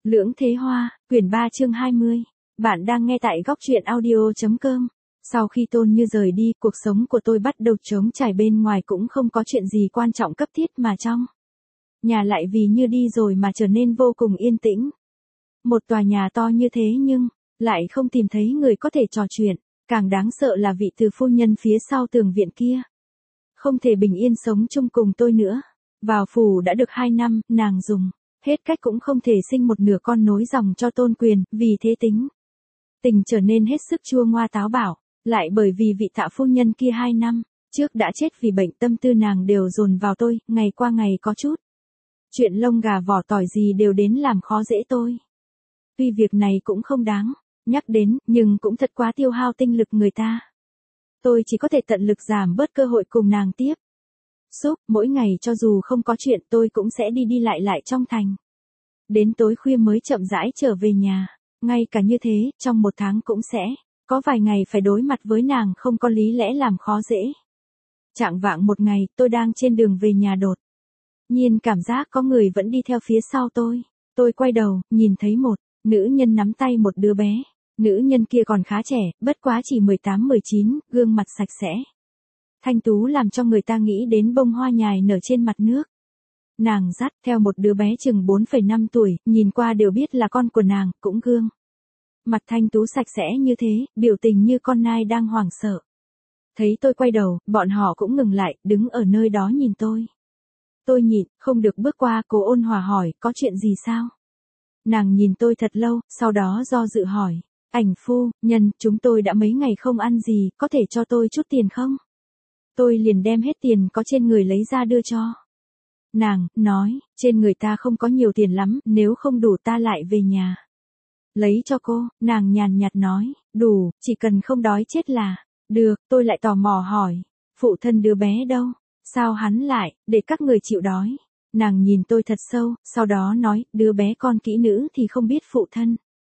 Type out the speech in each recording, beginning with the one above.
Lưỡng Thế Hoa, quyển 3 chương 20. Bạn đang nghe tại góc truyện audio.com. Sau khi Tôn Như rời đi, cuộc sống của tôi bắt đầu trống trải, bên ngoài cũng không có chuyện gì quan trọng cấp thiết, mà trong nhà lại vì Như đi rồi mà trở nên vô cùng yên tĩnh. Một tòa nhà to như thế nhưng lại không tìm thấy người có thể trò chuyện, càng đáng sợ là vị từ phu nhân phía sau tường viện kia không thể bình yên sống chung cùng tôi nữa. Vào phủ đã được 2 năm, nàng dùng hết cách cũng không thể sinh một nửa con nối dòng cho Tôn Quyền, vì thế tình trở nên hết sức chua ngoa táo bạo, lại bởi vì vị Tạ phu nhân kia 2 năm trước đã chết vì bệnh, tâm tư nàng đều dồn vào tôi, ngày qua ngày có chút chuyện lông gà vỏ tỏi gì đều đến làm khó dễ tôi. Tuy việc này cũng không đáng nhắc đến, nhưng cũng thật quá tiêu hao tinh lực người ta. Tôi chỉ có thể tận lực giảm bớt cơ hội cùng nàng tiếp xúc, mỗi ngày cho dù không có chuyện tôi cũng sẽ đi lại trong thành. Đến tối khuya mới chậm rãi trở về nhà, ngay cả như thế, trong 1 tháng cũng sẽ có vài ngày phải đối mặt với nàng không có lý lẽ làm khó dễ. Chạng vạng một ngày, tôi đang trên đường về nhà, đột nhiên cảm giác có người vẫn đi theo phía sau tôi. Tôi quay đầu, nhìn thấy một nữ nhân nắm tay một đứa bé. Nữ nhân kia còn khá trẻ, bất quá chỉ 18-19, gương mặt sạch sẽ thanh tú làm cho người ta nghĩ đến bông hoa nhài nở trên mặt nước. Nàng dắt theo một đứa bé chừng 4,5 tuổi, nhìn qua đều biết là con của nàng, cũng gương mặt thanh tú sạch sẽ như thế, biểu tình như con nai đang hoảng sợ. Thấy tôi quay đầu, bọn họ cũng ngừng lại, đứng ở nơi đó nhìn tôi. Tôi nhịn không được bước qua, cố ôn hòa hỏi, có chuyện gì sao? Nàng nhìn tôi thật lâu, sau đó do dự hỏi, ảnh phu nhân, chúng tôi đã mấy ngày không ăn gì, có thể cho tôi chút tiền không? Tôi liền đem hết tiền có trên người lấy ra đưa cho nàng, nói, trên người ta không có nhiều tiền lắm, nếu không đủ ta lại về nhà lấy cho cô. Nàng nhàn nhạt nói, đủ, chỉ cần không đói chết là được. Tôi lại tò mò hỏi, phụ thân đứa bé đâu? Sao hắn lại để các người chịu đói? Nàng nhìn tôi thật sâu, sau đó nói, đứa bé con kỹ nữ thì không biết phụ thân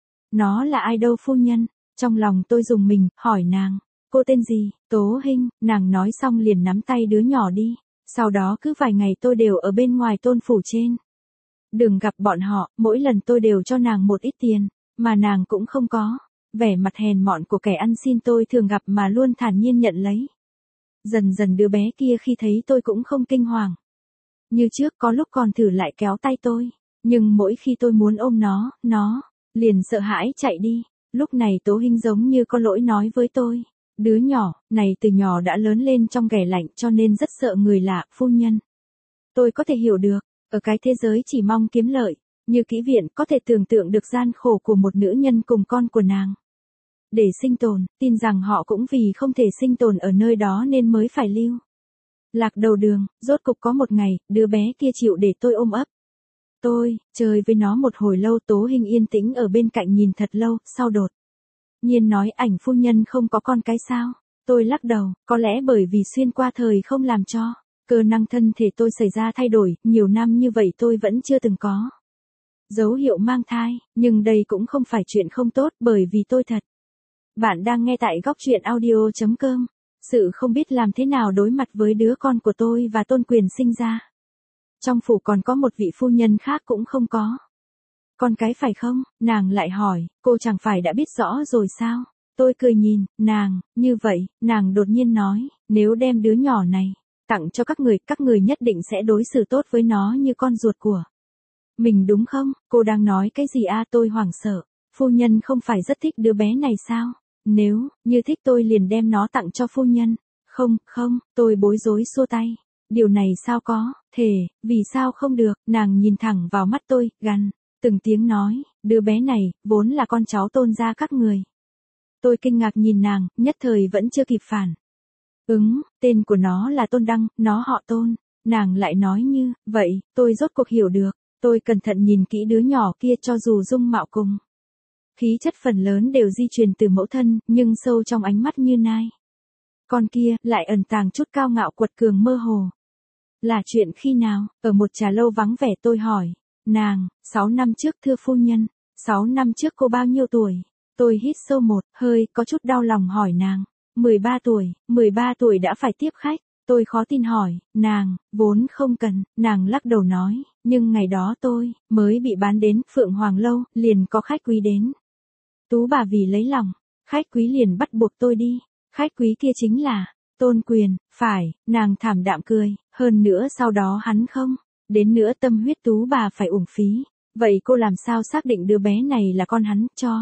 nó là ai đâu phu nhân. Trong lòng tôi rùng mình, hỏi nàng, cô tên gì? Tố Hinh. Nàng nói xong liền nắm tay đứa nhỏ đi. Sau đó cứ vài ngày tôi đều ở bên ngoài Tôn phủ trên đường gặp bọn họ, mỗi lần tôi đều cho nàng một ít tiền, mà nàng cũng không có vẻ mặt hèn mọn của kẻ ăn xin tôi thường gặp mà luôn thản nhiên nhận lấy. Dần dần đứa bé kia khi thấy tôi cũng không kinh hoàng như trước, có lúc còn thử lại kéo tay tôi, nhưng mỗi khi tôi muốn ôm nó liền sợ hãi chạy đi. Lúc này Tố Hinh giống như có lỗi nói với tôi, đứa nhỏ này từ nhỏ đã lớn lên trong ghẻ lạnh cho nên rất sợ người lạ, phu nhân. Tôi có thể hiểu được, ở cái thế giới chỉ mong kiếm lợi như kỹ viện, có thể tưởng tượng được gian khổ của một nữ nhân cùng con của nàng để sinh tồn, tin rằng họ cũng vì không thể sinh tồn ở nơi đó nên mới phải lưu lạc đầu đường. Rốt cục có một ngày, đứa bé kia chịu để tôi ôm ấp. Tôi chơi với nó một hồi lâu. Tố Hinh yên tĩnh ở bên cạnh nhìn thật lâu, sau đột nhiên nói, ảnh phu nhân không có con cái sao? Tôi lắc đầu, có lẽ bởi vì xuyên qua thời không làm cho cơ năng thân thể tôi xảy ra thay đổi, nhiều năm như vậy tôi vẫn chưa từng có dấu hiệu mang thai, nhưng đây cũng không phải chuyện không tốt, bởi vì tôi thật. Bạn đang nghe tại góc truyện audio.com. Sự không biết làm thế nào đối mặt với đứa con của tôi và Tôn Quyền sinh ra. Trong phủ còn có một vị phu nhân khác cũng không có con cái phải không? Nàng lại hỏi, cô chẳng phải đã biết rõ rồi sao? Tôi cười nhìn nàng, như vậy, nàng đột nhiên nói, nếu đem đứa nhỏ này tặng cho các người nhất định sẽ đối xử tốt với nó như con ruột của mình đúng không? Cô đang nói cái gì a? Tôi hoảng sợ, phu nhân không phải rất thích đứa bé này sao? Nếu như thích tôi liền đem nó tặng cho phu nhân. Không, tôi bối rối xua tay. Điều này sao có thể, vì sao không được? Nàng nhìn thẳng vào mắt tôi, gằn từng tiếng nói, đứa bé này vốn là con cháu Tôn gia các người. Tôi kinh ngạc nhìn nàng, nhất thời vẫn chưa kịp phản ứng, tên của nó là Tôn Đăng, nó họ Tôn. Nàng lại nói như vậy, tôi rốt cuộc hiểu được. Tôi cẩn thận nhìn kỹ đứa nhỏ kia, cho dù dung mạo cùng khí chất phần lớn đều di truyền từ mẫu thân, nhưng sâu trong ánh mắt như nai con kia lại ẩn tàng chút cao ngạo quật cường mơ hồ. Là chuyện khi nào? Ở một trà lâu vắng vẻ tôi hỏi nàng, 6 năm trước thưa phu nhân. 6 năm trước cô bao nhiêu tuổi? Tôi hít sâu một hơi, có chút đau lòng hỏi nàng, 13 tuổi. 13 tuổi đã phải tiếp khách. Tôi khó tin hỏi, nàng, vốn không cần, nàng lắc đầu nói, nhưng ngày đó tôi, mới bị bán đến Phượng Hoàng Lâu, liền có khách quý đến. Tú bà vì lấy lòng, khách quý liền bắt buộc tôi đi, khách quý kia chính là, Tôn Quyền, phải, nàng thảm đạm cười, hơn nữa sau đó hắn không, đến nữa tâm huyết Tú bà phải uổng phí, vậy cô làm sao xác định đứa bé này là con hắn, cho.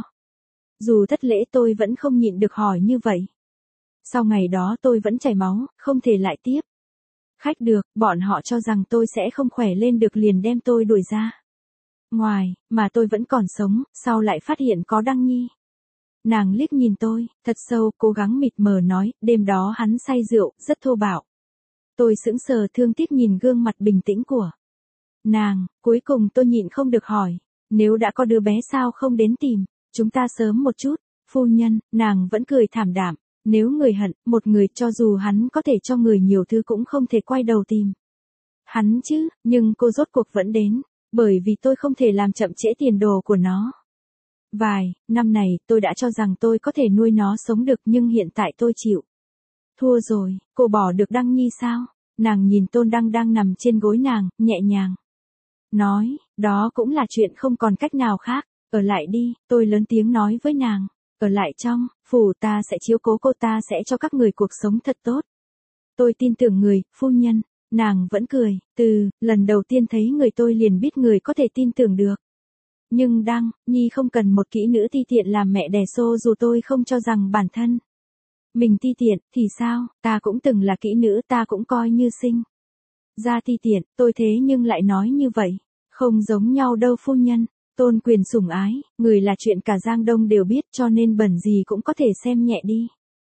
Dù thất lễ tôi vẫn không nhịn được hỏi như vậy. Sau ngày đó tôi vẫn chảy máu, không thể lại tiếp. Khách được, bọn họ cho rằng tôi sẽ không khỏe lên được liền đem tôi đuổi ra. Ngoài, mà tôi vẫn còn sống, sau lại phát hiện có Đăng Nhi. Nàng liếc nhìn tôi, thật sâu, cố gắng mịt mờ nói, đêm đó hắn say rượu, rất thô bạo. Tôi sững sờ thương tiếc nhìn gương mặt bình tĩnh của nàng, cuối cùng tôi nhịn không được hỏi, nếu đã có đứa bé sao không đến tìm, chúng ta sớm một chút, phu nhân, nàng vẫn cười thảm đạm. Nếu người hận, một người cho dù hắn có thể cho người nhiều thứ cũng không thể quay đầu tìm hắn chứ, nhưng cô rốt cuộc vẫn đến, bởi vì tôi không thể làm chậm trễ tiền đồ của nó. Vài năm này tôi đã cho rằng tôi có thể nuôi nó sống được nhưng hiện tại tôi chịu. Thua rồi, cô bỏ được Đăng Nhi sao? Nàng nhìn Tôn Đăng đang nằm trên gối nàng, nhẹ nhàng. Nói, đó cũng là chuyện không còn cách nào khác, ở lại đi, tôi lớn tiếng nói với nàng. Ở lại trong, phủ ta sẽ chiếu cố cô, ta sẽ cho các người cuộc sống thật tốt. Tôi tin tưởng người, phu nhân, nàng vẫn cười, lần đầu tiên thấy người tôi liền biết người có thể tin tưởng được. Nhưng Đăng, Nhi không cần một kỹ nữ ti tiện làm mẹ đẻ xô dù tôi không cho rằng bản thân. Mình ti tiện, thì sao, ta cũng từng là kỹ nữ, ta cũng coi như sinh ra ti tiện, tôi thế nhưng lại nói như vậy. Không giống nhau đâu phu nhân. Tôn Quyền sủng ái, người là chuyện cả Giang Đông đều biết cho nên bẩn gì cũng có thể xem nhẹ đi.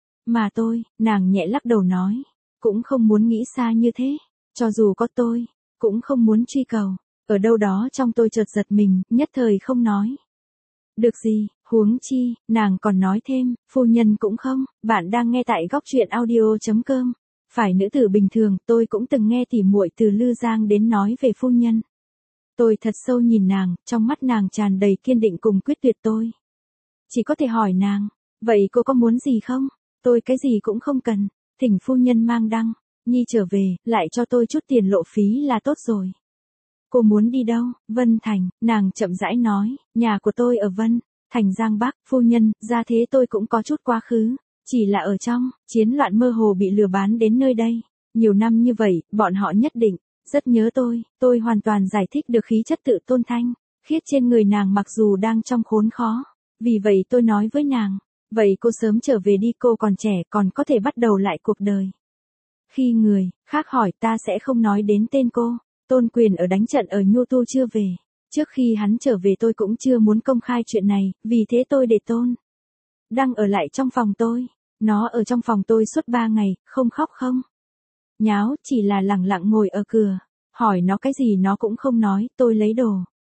Mà tôi, nàng nhẹ lắc đầu nói, cũng không muốn nghĩ xa như thế, cho dù có tôi, cũng không muốn truy cầu, ở đâu đó trong tôi chợt giật mình, nhất thời không nói. Được gì, huống chi, nàng còn nói thêm, phu nhân cũng không, bạn đang nghe tại góc truyện audio.com. Phải nữ tử bình thường, tôi cũng từng nghe tỉ muội từ Lư Giang đến nói về phu nhân. Tôi thật sâu nhìn nàng, trong mắt nàng tràn đầy kiên định cùng quyết tuyệt tôi. Chỉ có thể hỏi nàng, vậy cô có muốn gì không? Tôi cái gì cũng không cần, thỉnh phu nhân mang Đăng Nhi trở về, lại cho tôi chút tiền lộ phí là tốt rồi. Cô muốn đi đâu? Vân Thành, nàng chậm rãi nói, nhà của tôi ở Vân Thành Giang Bắc, phu nhân, ra thế tôi cũng có chút quá khứ, chỉ là ở trong chiến loạn mơ hồ bị lừa bán đến nơi đây. Nhiều năm như vậy, bọn họ nhất định rất nhớ tôi hoàn toàn giải thích được khí chất tự tôn thanh khiết trên người nàng mặc dù đang trong khốn khó. Vì vậy tôi nói với nàng, vậy cô sớm trở về đi, cô còn trẻ còn có thể bắt đầu lại cuộc đời. Khi người khác hỏi ta sẽ không nói đến tên cô. Tôn Quyền ở đánh trận ở Nhu Tu chưa về. Trước khi hắn trở về tôi cũng chưa muốn công khai chuyện này, vì thế tôi để Tôn Đăng ở lại trong phòng tôi. Nó ở trong phòng tôi suốt 3 ngày, không khóc không nháo, chỉ là lẳng lặng ngồi ở cửa. Hỏi nó cái gì nó cũng không nói, tôi lấy đồ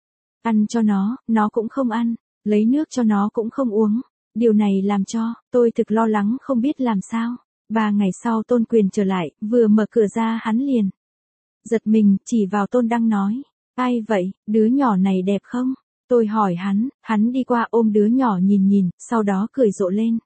ăn cho nó cũng không ăn, lấy nước cho nó cũng không uống. Điều này làm cho tôi thực lo lắng không biết làm sao. 3 ngày sau Tôn Quyền trở lại, vừa mở cửa ra hắn liền giật mình, chỉ vào Tôn Đăng nói, ai vậy, đứa nhỏ này đẹp không? Tôi hỏi hắn đi qua ôm đứa nhỏ nhìn nhìn, sau đó cười rộ lên.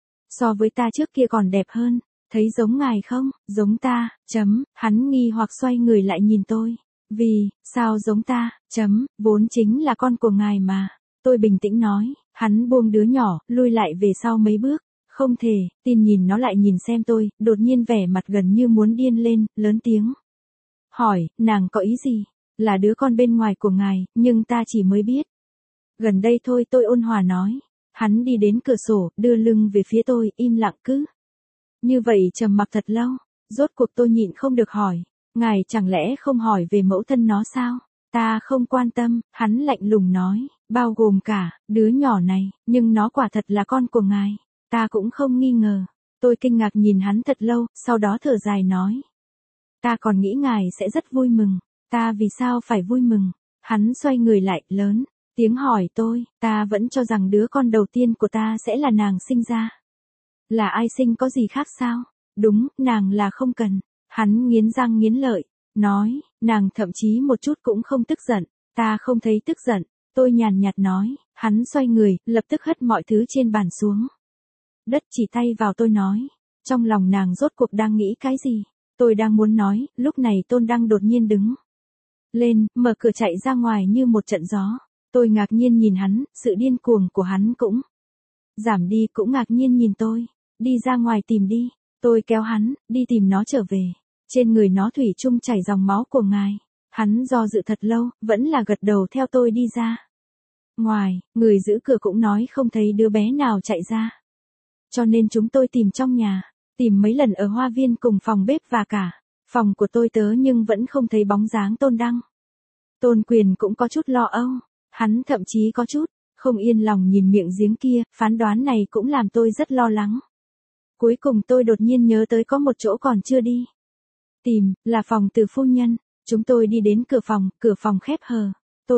So với ta trước kia còn đẹp hơn. Thấy giống ngài không? Giống ta, hắn nghi hoặc xoay người lại nhìn tôi. Vì, sao giống ta, vốn chính là con của ngài mà. Tôi bình tĩnh nói, hắn buông đứa nhỏ, lui lại về sau mấy bước. Không thể, tin nhìn nó lại nhìn xem tôi, đột nhiên vẻ mặt gần như muốn điên lên, lớn tiếng. Hỏi, nàng có ý gì? Là đứa con bên ngoài của ngài, nhưng ta chỉ mới biết. Gần đây thôi tôi ôn hòa nói. Hắn đi đến cửa sổ, đưa lưng về phía tôi, im lặng cứ. Như vậy trầm mặc thật lâu, rốt cuộc tôi nhịn không được hỏi, ngài chẳng lẽ không hỏi về mẫu thân nó sao? Ta không quan tâm, hắn lạnh lùng nói, bao gồm cả, đứa nhỏ này, nhưng nó quả thật là con của ngài, ta cũng không nghi ngờ. Tôi kinh ngạc nhìn hắn thật lâu, sau đó thở dài nói. Ta còn nghĩ ngài sẽ rất vui mừng, ta vì sao phải vui mừng? Hắn xoay người lại, lớn tiếng hỏi tôi, ta vẫn cho rằng đứa con đầu tiên của ta sẽ là nàng sinh ra. Là ai sinh có gì khác sao? Đúng, nàng là không cần. Hắn nghiến răng nghiến lợi, nói, nàng thậm chí một chút cũng không tức giận. Ta không thấy tức giận. Tôi nhàn nhạt nói, hắn xoay người, lập tức hất mọi thứ trên bàn xuống. Đất chỉ tay vào tôi nói, trong lòng nàng rốt cuộc đang nghĩ cái gì? Tôi đang muốn nói, lúc này Tôn Đăng đột nhiên đứng lên, mở cửa chạy ra ngoài như một trận gió. Tôi ngạc nhiên nhìn hắn, sự điên cuồng của hắn cũng giảm đi, cũng ngạc nhiên nhìn tôi. Đi ra ngoài tìm đi. Tôi kéo hắn, đi tìm nó trở về. Trên người nó thủy chung chảy dòng máu của ngài. Hắn do dự thật lâu, vẫn là gật đầu theo tôi đi ra. Ngoài, người giữ cửa cũng nói không thấy đứa bé nào chạy ra. Cho nên chúng tôi tìm trong nhà, tìm mấy lần ở hoa viên cùng phòng bếp và cả phòng của tôi tớ nhưng vẫn không thấy bóng dáng Tôn Đăng. Tôn Quyền cũng có chút lo âu, hắn thậm chí có chút không yên lòng nhìn miệng giếng kia, phán đoán này cũng làm tôi rất lo lắng. Cuối cùng tôi đột nhiên nhớ tới có một chỗ còn chưa đi. Tìm, là phòng Từ phu nhân. Chúng tôi đi đến cửa phòng khép hờ.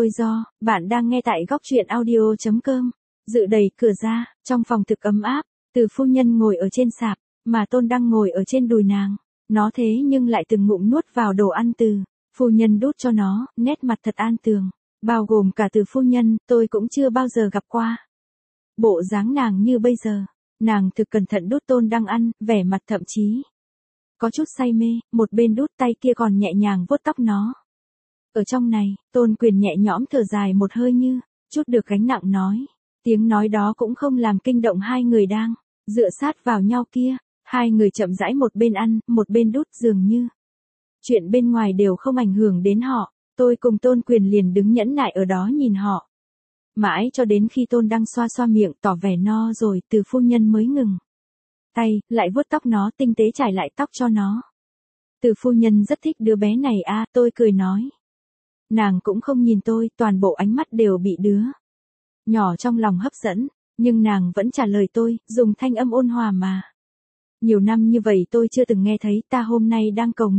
Bạn đang nghe tại góc truyện audio.com. Dự đẩy cửa ra, trong phòng thực ấm áp, Từ phu nhân ngồi ở trên sạp, mà Tôn Đăng ngồi ở trên đùi nàng. Nó thế nhưng lại từng ngụm nuốt vào đồ ăn Từ phu nhân đút cho nó, nét mặt thật an tường. Bao gồm cả Từ phu nhân, tôi cũng chưa bao giờ gặp qua bộ dáng nàng như bây giờ. Nàng thực cẩn thận đút Tôn Đăng ăn, vẻ mặt thậm chí có chút say mê, một bên đút tay kia còn nhẹ nhàng vuốt tóc nó. Ở trong này, Tôn Quyền nhẹ nhõm thở dài một hơi như chút được gánh nặng nói. Tiếng nói đó cũng không làm kinh động hai người đang dựa sát vào nhau kia. Hai người chậm rãi một bên ăn, một bên đút, dường như chuyện bên ngoài đều không ảnh hưởng đến họ. Tôi cùng Tôn Quyền liền đứng nhẫn nại ở đó nhìn họ. Mãi cho đến khi Tôn Đăng xoa xoa miệng tỏ vẻ no rồi, Từ phu nhân mới ngừng tay, lại vuốt tóc nó, tinh tế trải lại tóc cho nó. Từ phu nhân rất thích đứa bé này à, tôi cười nói. Nàng cũng không nhìn tôi, toàn bộ ánh mắt đều bị đứa nhỏ trong lòng hấp dẫn, nhưng nàng vẫn trả lời tôi, dùng thanh âm ôn hòa mà. Nhiều năm như vậy tôi chưa từng nghe thấy, ta hôm nay đang cầu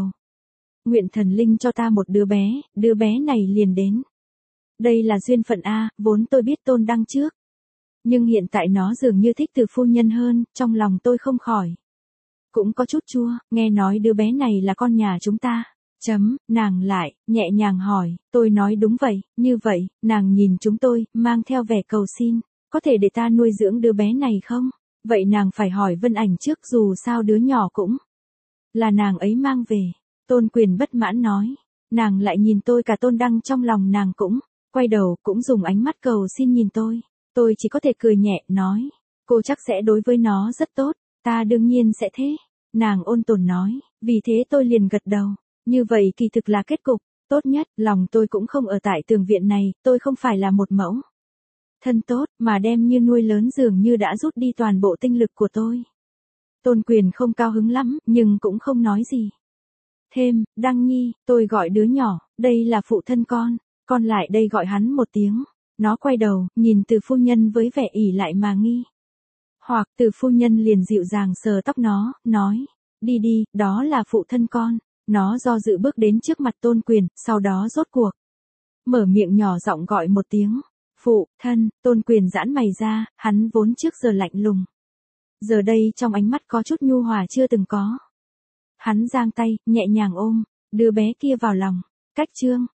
nguyện thần linh cho ta một đứa bé này liền đến. Đây là duyên phận a, vốn tôi biết Tôn Đăng trước. Nhưng hiện tại nó dường như thích Từ phu nhân hơn, trong lòng tôi không khỏi cũng có chút chua, nghe nói đứa bé này là con nhà chúng ta. Nàng lại, nhẹ nhàng hỏi, tôi nói đúng vậy, như vậy, nàng nhìn chúng tôi, mang theo vẻ cầu xin, có thể để ta nuôi dưỡng đứa bé này không? Vậy nàng phải hỏi Vân Ảnh trước, dù sao đứa nhỏ cũng là nàng ấy mang về. Tôn Quyền bất mãn nói, nàng lại nhìn tôi, cả Tôn Đăng trong lòng nàng cũng quay đầu, cũng dùng ánh mắt cầu xin nhìn tôi. Tôi chỉ có thể cười nhẹ, nói, cô chắc sẽ đối với nó rất tốt, ta đương nhiên sẽ thế. Nàng ôn tồn nói, vì thế tôi liền gật đầu. Như vậy kỳ thực là kết cục tốt nhất, lòng tôi cũng không ở tại tường viện này, tôi không phải là một mẫu thân tốt, mà đem như nuôi lớn dường như đã rút đi toàn bộ tinh lực của tôi. Tôn Quyền không cao hứng lắm, nhưng cũng không nói gì. Thêm, Đăng Nhi, tôi gọi đứa nhỏ, đây là phụ thân con lại đây gọi hắn một tiếng. Nó quay đầu, nhìn Từ phu nhân với vẻ ỉ lại mà nghi hoặc. Từ phu nhân liền dịu dàng sờ tóc nó, nói, đi đi, đó là phụ thân con. Nó do dự bước đến trước mặt Tôn Quyền, sau đó rốt cuộc mở miệng nhỏ giọng gọi một tiếng, phụ thân. Tôn Quyền giãn mày ra, hắn vốn trước giờ lạnh lùng, giờ đây trong ánh mắt có chút nhu hòa chưa từng có. Hắn giang tay, nhẹ nhàng ôm đứa bé kia vào lòng. Cách chương